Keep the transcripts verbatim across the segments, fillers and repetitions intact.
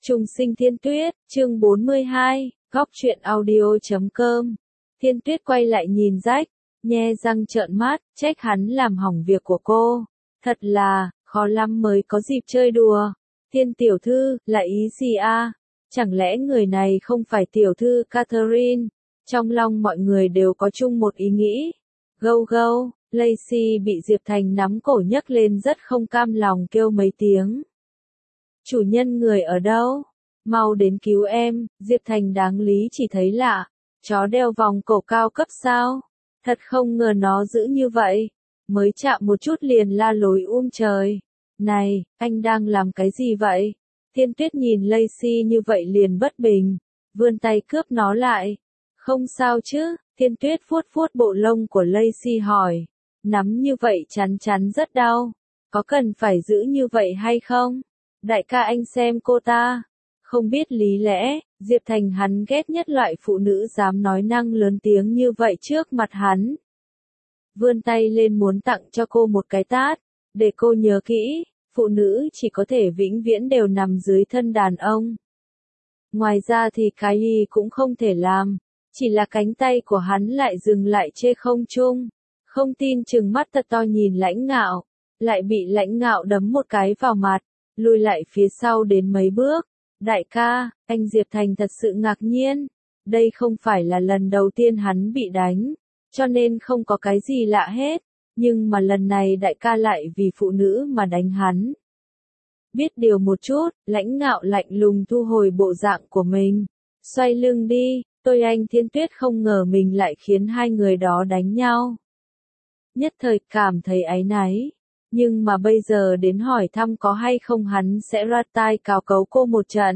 Trùng sinh Thiên Tuyết, chương bốn mươi hai, góc truyện audio chấm com. Thiên Tuyết quay lại nhìn Rách, nhe răng trợn mắt, trách hắn làm hỏng việc của cô. Thật là, khó lắm mới có dịp chơi đùa. Thiên tiểu thư, là ý gì a? Chẳng lẽ người này không phải tiểu thư Catherine? Trong lòng mọi người đều có chung một ý nghĩ. Gâu gâu, Lacey bị Diệp Thành nắm cổ nhấc lên rất không cam lòng kêu mấy tiếng. Chủ nhân người ở đâu? Mau đến cứu em. Diệp Thành đáng lý chỉ thấy lạ. Chó đeo vòng cổ cao cấp sao? Thật không ngờ nó dữ như vậy. Mới chạm một chút liền la lối um trời. Này, anh đang làm cái gì vậy? Thiên Tuyết nhìn Lacey như vậy liền bất bình. Vươn tay cướp nó lại. Không sao chứ? Thiên Tuyết vuốt vuốt bộ lông của Lacey hỏi. Nắm như vậy chắn chắn rất đau. Có cần phải giữ như vậy hay không? Đại ca anh xem cô ta. Không biết lý lẽ, Diệp Thành hắn ghét nhất loại phụ nữ dám nói năng lớn tiếng như vậy trước mặt hắn. Vươn tay lên muốn tặng cho cô một cái tát. Để cô nhớ kỹ, phụ nữ chỉ có thể vĩnh viễn đều nằm dưới thân đàn ông. Ngoài ra thì cái gì cũng không thể làm. Chỉ là cánh tay của hắn lại dừng lại trên không trung. Không tin chừng mắt thật to nhìn Lãnh Ngạo. Lại bị Lãnh Ngạo đấm một cái vào mặt. Lùi lại phía sau đến mấy bước. Đại ca, anh Diệp Thành thật sự ngạc nhiên. Đây không phải là lần đầu tiên hắn bị đánh. Cho nên không có cái gì lạ hết. Nhưng mà lần này đại ca lại vì phụ nữ mà đánh hắn. Biết điều một chút, Lãnh Ngạo lạnh lùng thu hồi bộ dạng của mình. Xoay lưng đi, tôi anh Thiên Tuyết không ngờ mình lại khiến hai người đó đánh nhau. Nhất thời cảm thấy áy náy. Nhưng mà bây giờ đến hỏi thăm có hay không hắn sẽ ra tai cào cấu cô một trận.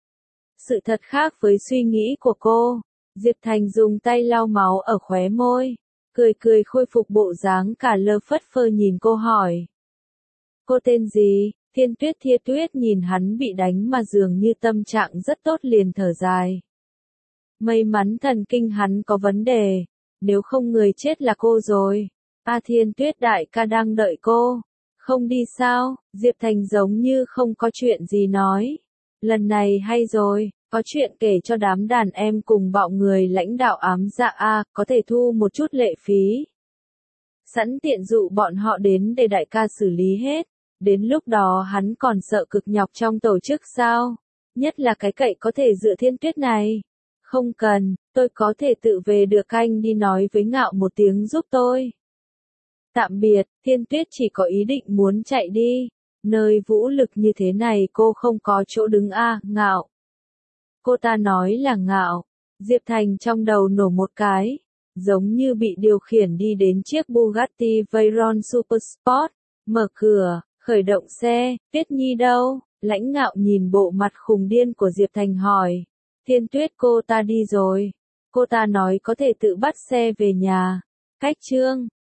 Sự thật khác với suy nghĩ của cô. Diệp Thành dùng tay lau máu ở khóe môi. Cười cười khôi phục bộ dáng cả lơ phất phơ nhìn cô hỏi. Cô tên gì? Thiên Tuyết Thiên Tuyết nhìn hắn bị đánh mà dường như tâm trạng rất tốt liền thở dài. May mắn thần kinh hắn có vấn đề. Nếu không người chết là cô rồi. A Thiên Tuyết đại ca đang đợi cô. Không đi sao? Diệp Thành giống như không có chuyện gì nói. Lần này hay rồi, có chuyện kể cho đám đàn em cùng bạo người lãnh đạo ám dạ A, có thể thu một chút lệ phí. Sẵn tiện dụ bọn họ đến để đại ca xử lý hết. Đến lúc đó hắn còn sợ cực nhọc trong tổ chức sao? Nhất là cái cậy có thể dựa Thiên Tuyết này. Không cần, tôi có thể tự về được, anh đi nói với Ngạo một tiếng giúp tôi. Tạm biệt, Thiên Tuyết chỉ có ý định muốn chạy đi. Nơi vũ lực như thế này cô không có chỗ đứng a, Ngạo. Cô ta nói là Ngạo. Diệp Thành trong đầu nổ một cái. Giống như bị điều khiển đi đến chiếc Bugatti Veyron Supersport. Mở cửa, khởi động xe, Tuyết Nhi đâu? Lãnh Ngạo nhìn bộ mặt khùng điên của Diệp Thành hỏi. Thiên Tuyết cô ta đi rồi. Cô ta nói có thể tự bắt xe về nhà. Cách chương.